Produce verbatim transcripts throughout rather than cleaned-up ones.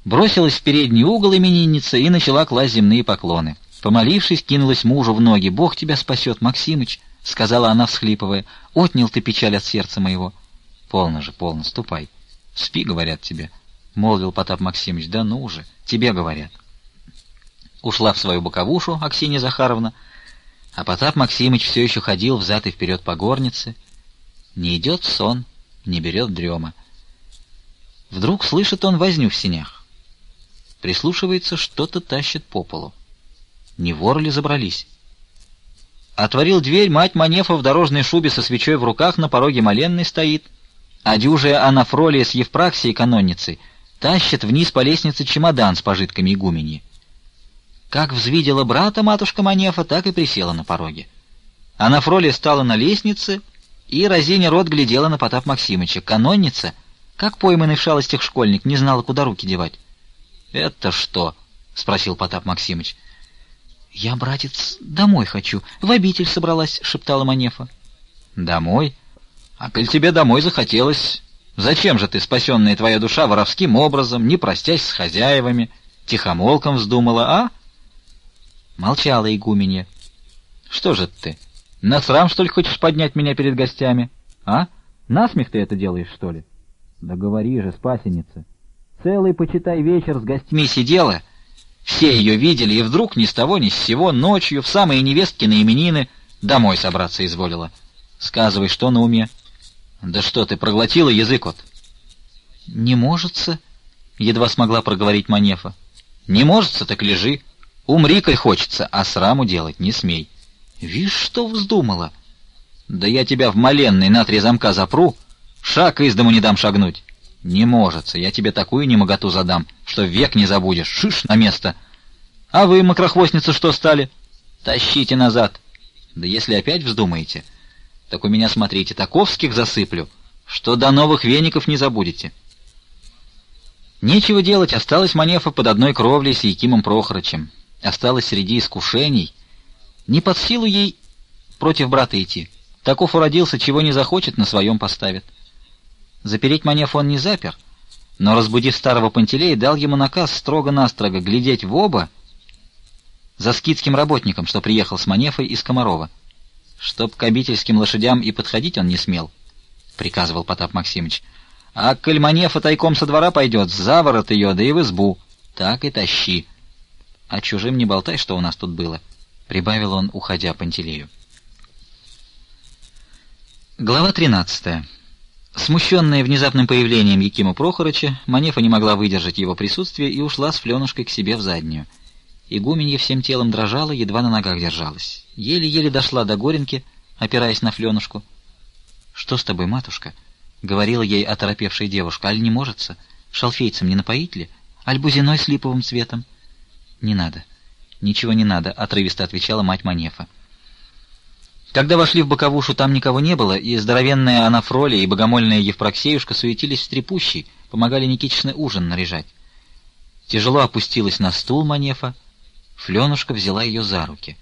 Бросилась в передний угол именинница и начала класть земные поклоны. Помолившись, кинулась мужу в ноги. «Бог тебя спасет, Максимыч!» — сказала она, всхлипывая. «Отнял ты печаль от сердца моего». «Полно же, полно, ступай. Спи, говорят тебе», — молвил Потап Максимыч. «Да ну же, тебе говорят». Ушла в свою боковушу Аксинья Захаровна, а Потап Максимыч все еще ходил взад и вперед по горнице. Не идет сон, не берет дрема. Вдруг слышит он возню в сенях. Прислушивается, что-то тащит по полу. Не воры ли забрались? Отворил дверь, мать Манефа в дорожной шубе со свечой в руках на пороге моленной стоит, а дюжая Анафролия с Евпраксией канонницей тащит вниз по лестнице чемодан с пожитками игуменьи. Как взвидела брата матушка Манефа, так и присела на пороге. Анафролия стала на лестнице и, разиня рот, глядела на Потап Максимыча. Канонница, как пойманный в шалостях школьник, не знала, куда руки девать. «Это что?» — спросил Потап Максимыч. «Я, братец, домой хочу. В обитель собралась», — шептала Манефа. «Домой? А коль тебе домой захотелось, зачем же ты, спасенная твоя душа, воровским образом, не простясь с хозяевами, тихомолком вздумала, а?» Молчала игуменья. «Что же ты, на срам, что ли, хочешь поднять меня перед гостями? А? Насмех ты это делаешь, что ли? Да говори же, спасенница. Целый, почитай, вечер с гостьми сидела, все ее видели, и вдруг ни с того ни с сего ночью в самые невесткины именины домой собраться изволила. Сказывай, что на уме?» «Да что ты, проглотила язык от?» «Не можется», — едва смогла проговорить Манефа. «Не можется, так лежи. Умри, коль хочется, а сраму делать не смей». «Вишь, что вздумала?» «Да я тебя в моленной на три замка запру, шаг из дому не дам шагнуть». «Не можется, я тебе такую немоготу задам, что век не забудешь. Шиш на место!» «А вы, мокрохвостницы, что стали?» «Тащите назад!» «Да если опять вздумаете, так у меня, смотрите, таковских засыплю, что до новых веников не забудете». Нечего делать, осталась Манефа под одной кровлей с Якимом Прохорычем. Осталась среди искушений. Не под силу ей против брата идти. Таков уродился, чего не захочет, на своем поставит. Запереть Манефу он не запер, но, разбудив старого Пантелея, дал ему наказ строго-настрого глядеть в оба за скитским работником, что приехал с Манефой из Комарова. Чтоб к обительским лошадям и подходить он не смел, — приказывал Потап Максимыч. А коль Манефа тайком со двора пойдет, за ворот ее, да и в избу, так и тащи. А чужим не болтай, что у нас тут было, — прибавил он, уходя Пантелею. Глава тринадцатая. Смущенная внезапным появлением Якима Прохорыча, Манефа не могла выдержать его присутствие и ушла с Фленушкой к себе в заднюю. Игуменья всем телом дрожала, едва на ногах держалась. Еле-еле дошла до Горенки, опираясь на Фленушку. «Что с тобой, матушка?» — говорила ей оторопевшая девушка. «Аль не можется? Шалфейцем не напоить ли? Аль бузиной с липовым цветом?» «Не надо, ничего не надо», — отрывисто отвечала мать Манефа. Когда вошли в боковушу, там никого не было, и здоровенная Анафролия и богомольная Евпраксеюшка суетились в стрепущей, помогали Никитичны ужин наряжать. Тяжело опустилась на стул Манефа, Фленушка взяла ее за руки.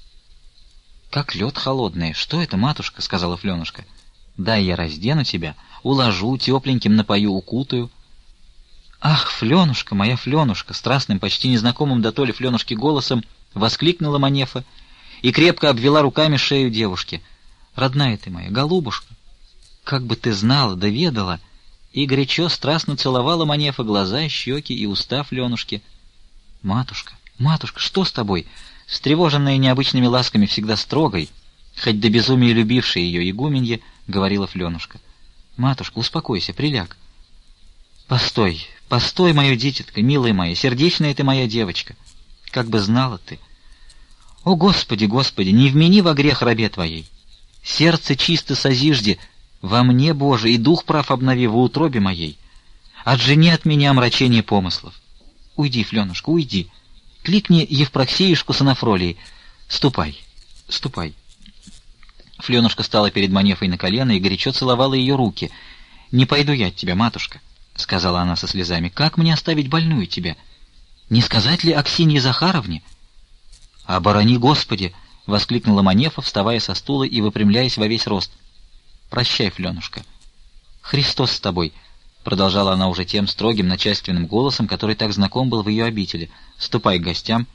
«Как лед холодный. Что это, матушка?» — сказала Фленушка. «Дай я раздену тебя, уложу, тепленьким напою, укутаю». «Ах, Фленушка, моя Фленушка!» — страстным, почти незнакомым до толи Фленушки голосом воскликнула Манефа и крепко обвела руками шею девушки. «Родная ты моя, голубушка! Как бы ты знала, да ведала!» И горячо, страстно целовала Манефа глаза, щеки и уста Фленушки. «Матушка, матушка, что с тобой?» Встревоженная необычными ласками, всегда строгой, хоть до безумия любившей ее игуменье, говорила Фленушка. «Матушка, успокойся, приляг». «Постой, постой, мое дитятко, милая моя, сердечная ты моя девочка! Как бы знала ты! О, Господи, Господи, не вмени во грех рабе твоей! Сердце чисто созижди во мне, Боже, и дух прав обнови в утробе моей! Отжени от меня омрачение помыслов! Уйди, Фленушка, уйди! Кликни Евпраксеюшку с Анафролией. Ступай, ступай!» Фленушка стала перед Манефой на колено и горячо целовала ее руки. «Не пойду я от тебя, матушка», — сказала она со слезами. «Как мне оставить больную тебя? Не сказать ли Аксинье Захаровне?» «Оборони, Господи!» — воскликнула Манефа, вставая со стула и выпрямляясь во весь рост. «Прощай, Фленушка. Христос с тобой. продолжала она уже тем строгим начальственным голосом, который так знаком был в ее обители. «Ступай к гостям,